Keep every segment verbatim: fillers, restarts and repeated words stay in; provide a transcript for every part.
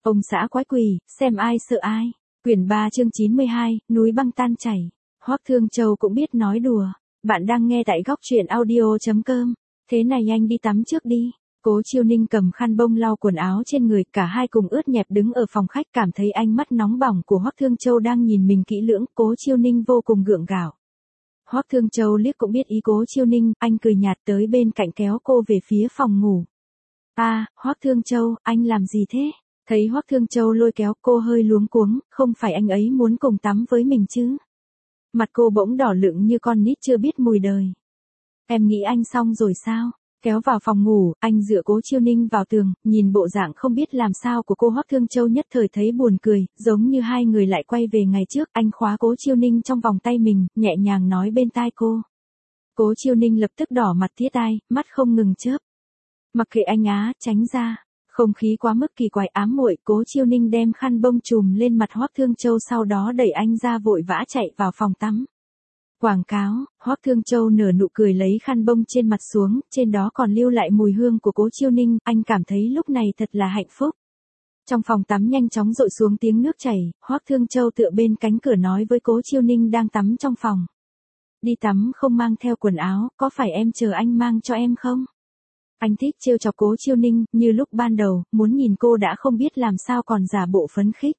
Ông xã quái quỷ, xem ai sợ ai. Quyển ba chương chín mươi hai, núi băng tan chảy. Hoắc Thương Châu cũng biết nói đùa. Bạn đang nghe tại góc truyện audio chấm com. Thế này anh đi tắm trước đi. Cố Chiêu Ninh cầm khăn bông lau quần áo trên người, cả hai cùng ướt nhẹp đứng ở phòng khách, cảm thấy ánh mắt nóng bỏng của Hoắc Thương Châu đang nhìn mình kỹ lưỡng. Cố Chiêu Ninh vô cùng gượng gạo. Hoắc Thương Châu liếc cũng biết ý Cố Chiêu Ninh, anh cười nhạt tới bên cạnh kéo cô về phía phòng ngủ. À, Hoắc Thương Châu, anh làm gì thế? Thấy Hoắc Thương Châu lôi kéo, cô hơi luống cuống, không phải anh ấy muốn cùng tắm với mình chứ? Mặt cô bỗng đỏ lựng như con nít chưa biết mùi đời. Em nghĩ anh xong rồi sao? Kéo vào phòng ngủ, anh dựa Cố Chiêu Ninh vào tường, nhìn bộ dạng không biết làm sao của cô. Hoắc Thương Châu nhất thời thấy buồn cười, giống như hai người lại quay về ngày trước. Anh khóa Cố Chiêu Ninh trong vòng tay mình, nhẹ nhàng nói bên tai cô. Cố Chiêu Ninh lập tức đỏ mặt tía tai, mắt không ngừng chớp. Mặc kệ anh á, tránh ra. Không khí quá mức kỳ quái ám muội, Cố Chiêu Ninh đem khăn bông trùm lên mặt Hoắc Thương Châu, sau đó đẩy anh ra vội vã chạy vào phòng tắm. Quảng cáo. Hoắc Thương Châu nở nụ cười lấy khăn bông trên mặt xuống, trên đó còn lưu lại mùi hương của Cố Chiêu Ninh, anh cảm thấy lúc này thật là hạnh phúc. Trong phòng tắm nhanh chóng dội xuống tiếng nước chảy, Hoắc Thương Châu tựa bên cánh cửa nói với Cố Chiêu Ninh đang tắm trong phòng. Đi tắm không mang theo quần áo, có phải em chờ anh mang cho em không? Anh thích trêu chọc Cố Chiêu Ninh, như lúc ban đầu, muốn nhìn cô đã không biết làm sao còn giả bộ phấn khích.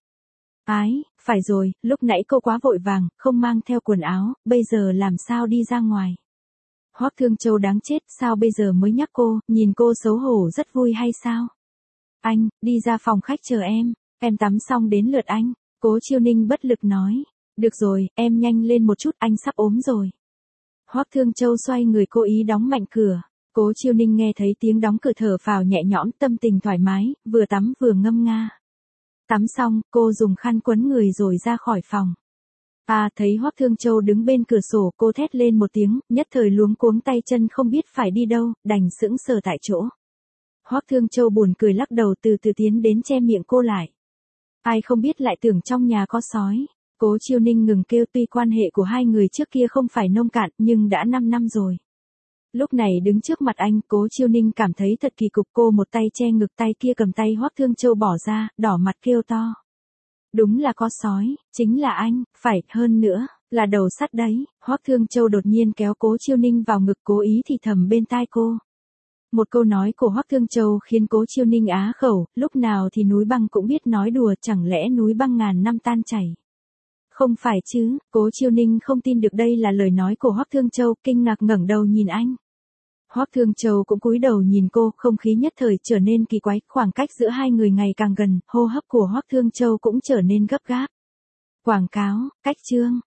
Ái, phải rồi, lúc nãy cô quá vội vàng, không mang theo quần áo, bây giờ làm sao đi ra ngoài? Hoắc Thương Châu đáng chết, sao bây giờ mới nhắc cô, nhìn cô xấu hổ rất vui hay sao? Anh, đi ra phòng khách chờ em, em tắm xong đến lượt anh. Cố Chiêu Ninh bất lực nói. Được rồi, em nhanh lên một chút, anh sắp ốm rồi. Hoắc Thương Châu xoay người cố ý đóng mạnh cửa. Cố Chiêu Ninh nghe thấy tiếng đóng cửa thở phào nhẹ nhõm, tâm tình thoải mái, vừa tắm vừa ngâm nga. Tắm xong, cô dùng khăn quấn người rồi ra khỏi phòng. À, thấy Hoắc Thương Châu đứng bên cửa sổ, cô thét lên một tiếng, nhất thời luống cuống tay chân không biết phải đi đâu, đành sững sờ tại chỗ. Hoắc Thương Châu buồn cười lắc đầu, từ từ tiến đến che miệng cô lại. Ai không biết lại tưởng trong nhà có sói. Cố Chiêu Ninh ngừng kêu, tuy quan hệ của hai người trước kia không phải nông cạn, nhưng đã năm năm rồi. Lúc này đứng trước mặt anh, Cố Chiêu Ninh cảm thấy thật kỳ cục, cô một tay che ngực, tay kia cầm tay Hoắc Thương Châu bỏ ra, đỏ mặt kêu to. Đúng là có sói, chính là anh, phải, hơn nữa, là đầu sắt đấy. Hoắc Thương Châu đột nhiên kéo Cố Chiêu Ninh vào ngực, cố ý thì thầm bên tai cô. Một câu nói của Hoắc Thương Châu khiến Cố Chiêu Ninh á khẩu, lúc nào thì núi băng cũng biết nói đùa, chẳng lẽ núi băng ngàn năm tan chảy? Không phải chứ? Cố Chiêu Ninh không tin được đây là lời nói của Hoắc Thương Châu, kinh ngạc ngẩng đầu nhìn anh. Hoắc Thương Châu cũng cúi đầu nhìn cô, không khí nhất thời trở nên kỳ quái, khoảng cách giữa hai người ngày càng gần, hô hấp của Hoắc Thương Châu cũng trở nên gấp gáp. Quảng cáo, cách chương.